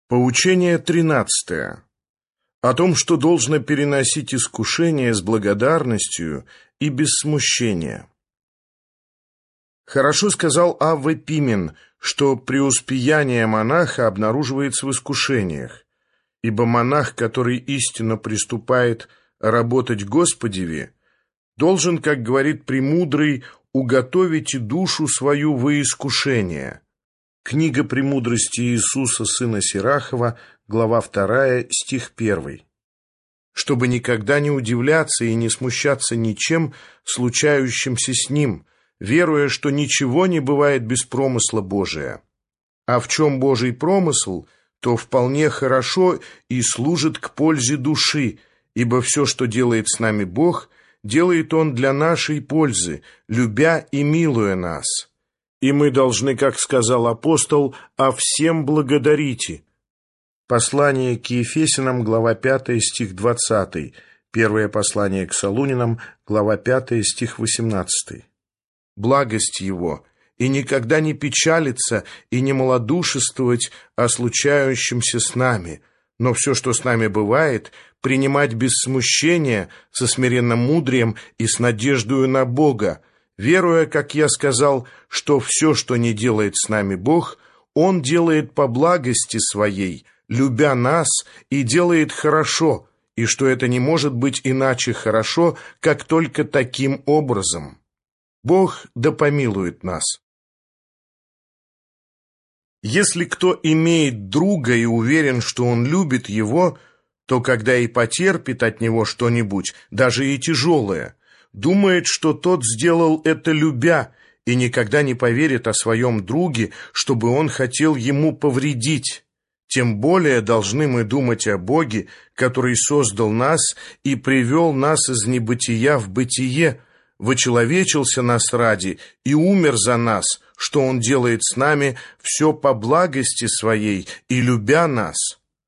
Поучение 13. О том, что должно переносить искушения с благодарностью и без смущения. Хорошо сказал А.В. Пимен, что преуспеяние монаха обнаруживается в искушениях, ибо монах, который истинно приступает работать Господеве, должен, как говорит Премудрый, уготовить и душу свою во искушение. Книга «Премудрости Иисуса, сына Сирахова», глава 2, стих 1. Чтобы никогда не удивляться и не смущаться ничем, случающимся с ним, веруя, что ничего не бывает без промысла Божия. А в чем Божий промысл, то вполне хорошо и служит к пользе души, ибо все, что делает с нами Бог, делает Он для нашей пользы, любя и милуя нас. И мы должны, как сказал апостол, «о всем благодарите». Послание к Ефесянам, глава 5, стих 20. Первое послание к Солунянам, глава 5, стих 18. Благость Его, и никогда не печалиться и не малодушествовать о случающемся с нами, но все, что с нами бывает, принимать без смущения, со смиренным мудрием и с надеждою на Бога, веруя, как я сказал, что все, что не делает с нами Бог, Он делает по благости Своей, любя нас, и делает хорошо, и что это не может быть иначе хорошо, как только таким образом. Бог да помилует нас. Если кто имеет друга и уверен, что он любит его, то когда и потерпит от него что-нибудь, даже и тяжелое, думает, что тот сделал это любя, и никогда не поверит о своем друге, чтобы он хотел ему повредить. Тем более должны мы думать о Боге, который создал нас и привел нас из небытия в бытие, вочеловечился нас ради и умер за нас, что Он делает с нами все по благости Своей и любя нас.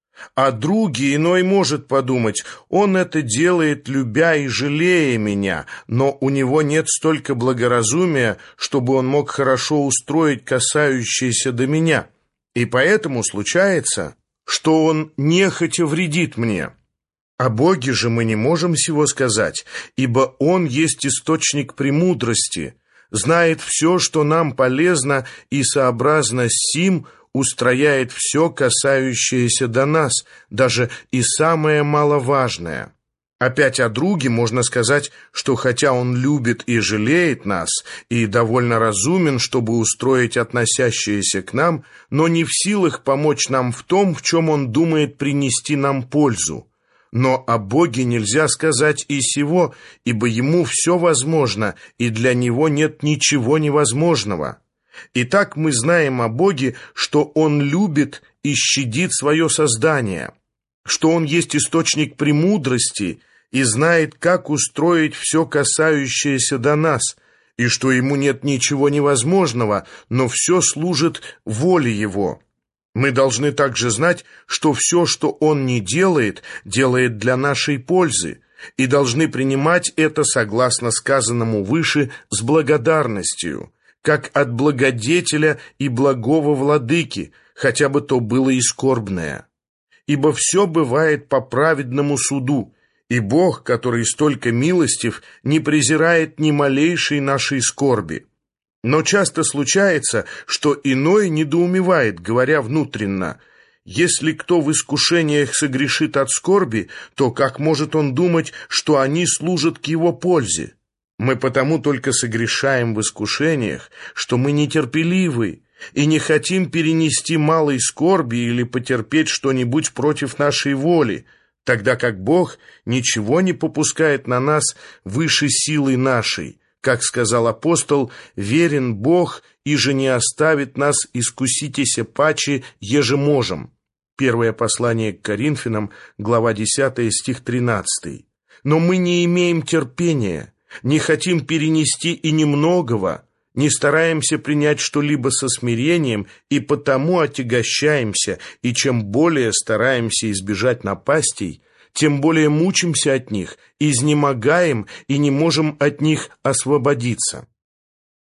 А други иной может подумать, он это делает, любя и жалея меня, но у него нет столько благоразумия, чтобы он мог хорошо устроить касающееся до меня, и поэтому случается, что он нехотя вредит мне. О Боге же мы не можем сего сказать, ибо Он есть источник премудрости, знает все, что нам полезно, и сообразно с сим устрояет все, касающееся до нас, даже и самое маловажное. Опять о друге можно сказать, что хотя он любит и жалеет нас, и довольно разумен, чтобы устроить относящееся к нам, но не в силах помочь нам в том, в чем он думает принести нам пользу. Но о Боге нельзя сказать и сего, ибо Ему все возможно, и для Него нет ничего невозможного. Итак, мы знаем о Боге, что Он любит и щадит свое создание, что Он есть источник премудрости и знает, как устроить все, касающееся до нас, и что Ему нет ничего невозможного, но все служит воле Его. Мы должны также знать, что все, что Он не делает, делает для нашей пользы, и должны принимать это, согласно сказанному выше, с благодарностью, как от благодетеля и благого владыки, хотя бы то было и скорбное. Ибо все бывает по праведному суду, и Бог, который столько милостив, не презирает ни малейшей нашей скорби. Но часто случается, что иной недоумевает, говоря внутренно: если кто в искушениях согрешит от скорби, то как может он думать, что они служат к его пользе? Мы потому только согрешаем в искушениях, что мы нетерпеливы и не хотим перенести малой скорби или потерпеть что-нибудь против нашей воли, тогда как Бог ничего не попускает на нас выше силы нашей. Как сказал апостол, верен Бог, иже не оставит нас искуситеся паче, еже можем. Первое послание к Коринфянам, глава 10, стих 13. Но мы не имеем терпения, не хотим перенести и немногого, не стараемся принять что-либо со смирением, и потому отягощаемся, и чем более стараемся избежать напастей, тем более мучимся от них, изнемогаем и не можем от них освободиться.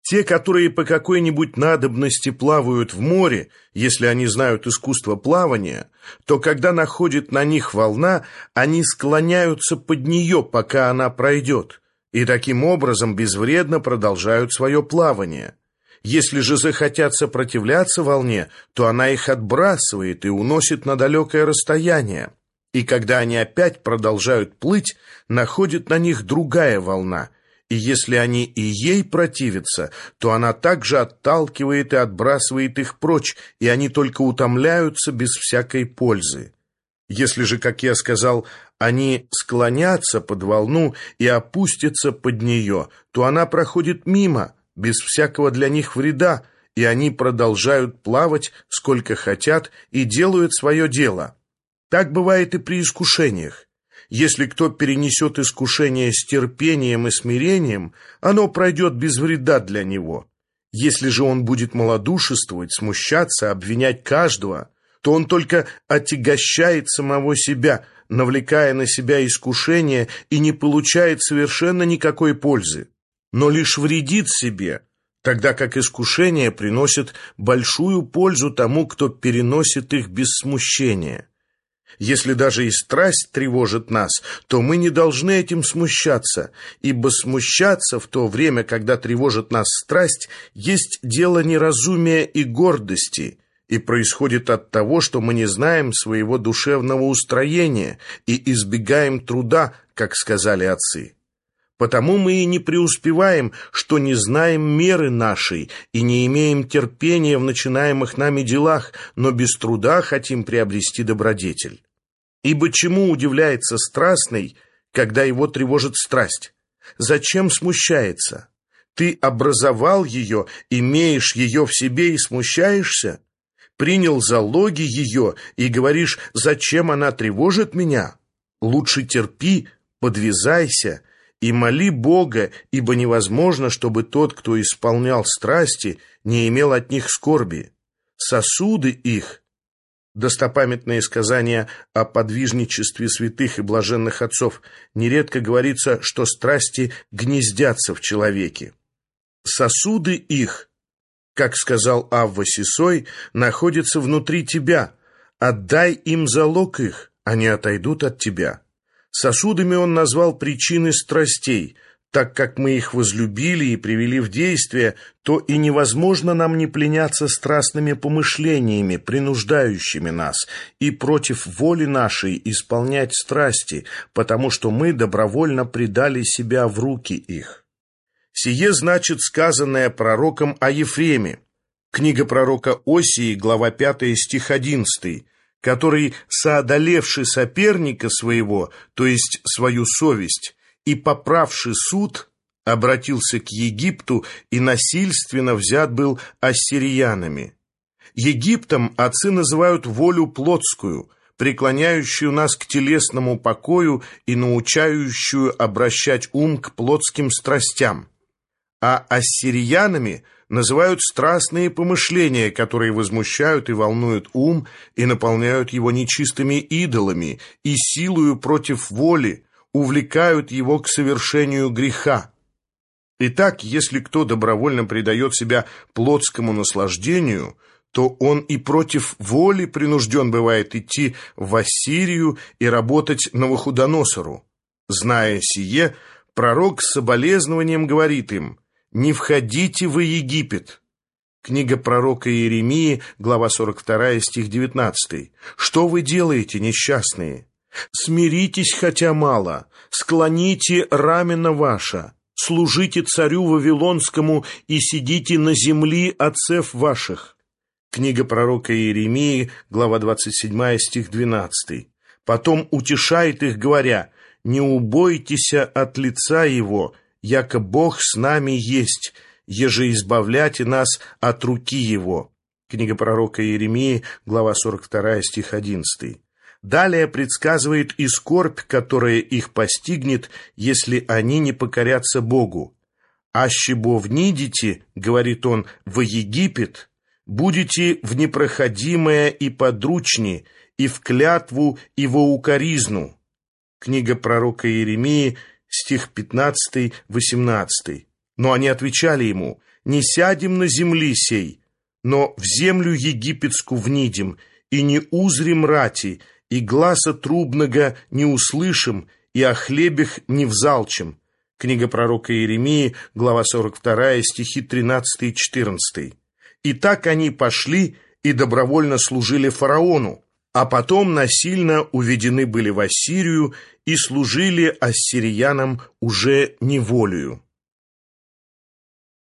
Те, которые по какой-нибудь надобности плавают в море, если они знают искусство плавания, то когда находит на них волна, они склоняются под нее, пока она пройдет, и таким образом безвредно продолжают свое плавание. Если же захотят сопротивляться волне, то она их отбрасывает и уносит на далекое расстояние. И когда они опять продолжают плыть, находит на них другая волна, и если они и ей противятся, то она также отталкивает и отбрасывает их прочь, и они только утомляются без всякой пользы. Если же, как я сказал, они склонятся под волну и опустятся под нее, то она проходит мимо, без всякого для них вреда, и они продолжают плавать, сколько хотят, и делают свое дело. Так бывает и при искушениях. Если кто перенесет искушение с терпением и смирением, оно пройдет без вреда для него. Если же он будет малодушествовать, смущаться, обвинять каждого, то он только отягощает самого себя, навлекая на себя искушение и не получает совершенно никакой пользы, но лишь вредит себе, тогда как искушение приносит большую пользу тому, кто переносит их без смущения. Если даже и страсть тревожит нас, то мы не должны этим смущаться, ибо смущаться в то время, когда тревожит нас страсть, есть дело неразумия и гордости, и происходит от того, что мы не знаем своего душевного устроения и избегаем труда, как сказали отцы. Потому мы и не преуспеваем, что не знаем меры нашей и не имеем терпения в начинаемых нами делах, но без труда хотим приобрести добродетель. Ибо чему удивляется страстный, когда его тревожит страсть? Зачем смущается? Ты образовал ее, имеешь ее в себе и смущаешься? Принял залоги ее и говоришь, зачем она тревожит меня? Лучше терпи, подвязайся и моли Бога, ибо невозможно, чтобы тот, кто исполнял страсти, не имел от них скорби. Сосуды их, достопамятные сказания о подвижничестве святых и блаженных отцов, нередко говорится, что страсти гнездятся в человеке. Сосуды их, как сказал Авва Сисой, находятся внутри тебя. Отдай им залог их, они отойдут от тебя. Сосудами он назвал причины страстей. Так как мы их возлюбили и привели в действие, то и невозможно нам не пленяться страстными помышлениями, принуждающими нас, и против воли нашей исполнять страсти, потому что мы добровольно предали себя в руки их. Сие значит сказанное пророком о Ефреме. Книга пророка Осии, глава 5, стих 11, который, соодолевший соперника своего, то есть свою совесть, и, поправший суд, обратился к Египту и насильственно взят был ассириянами. Египтом отцы называют волю плотскую, преклоняющую нас к телесному покою и научающую обращать ум к плотским страстям. А ассириянами называют страстные помышления, которые возмущают и волнуют ум и наполняют его нечистыми идолами и силою против воли, увлекают его к совершению греха. Итак, если кто добровольно предает себя плотскому наслаждению, то он и против воли принужден бывает идти в Ассирию и работать Навуходоносору. Зная сие, пророк с соболезнованием говорит им: «Не входите во Египет». Книга пророка Иеремии, глава 42, стих 19. «Что вы делаете, несчастные? Смиритесь хотя мало, склоните рамено ваше, служите царю Вавилонскому и сидите на земли отцев ваших». Книга пророка Иеремии, глава 27, стих 12. Потом утешает их, говоря: «Не убойтеся от лица его, яко Бог с нами есть, еже избавляйте нас от руки его». Книга пророка Иеремии, глава 42, стих 11. Далее предсказывает и скорбь, которая их постигнет, если они не покорятся Богу. «Аще бо внидите, — говорит он, — во Египет, будете в непроходимое и подручни, и в клятву, и во укоризну». Книга пророка Иеремии, стих 15-18. Но они отвечали ему: не сядем на земли сей, но в землю египетскую внидим, и не узрим рати, и гласа трубного не услышим, и о хлебах не взалчим». Книга пророка Иеремии, глава 42, стихи 13 и 14. И так они пошли и добровольно служили фараону, а потом насильно уведены были в Ассирию и служили ассириянам уже неволею.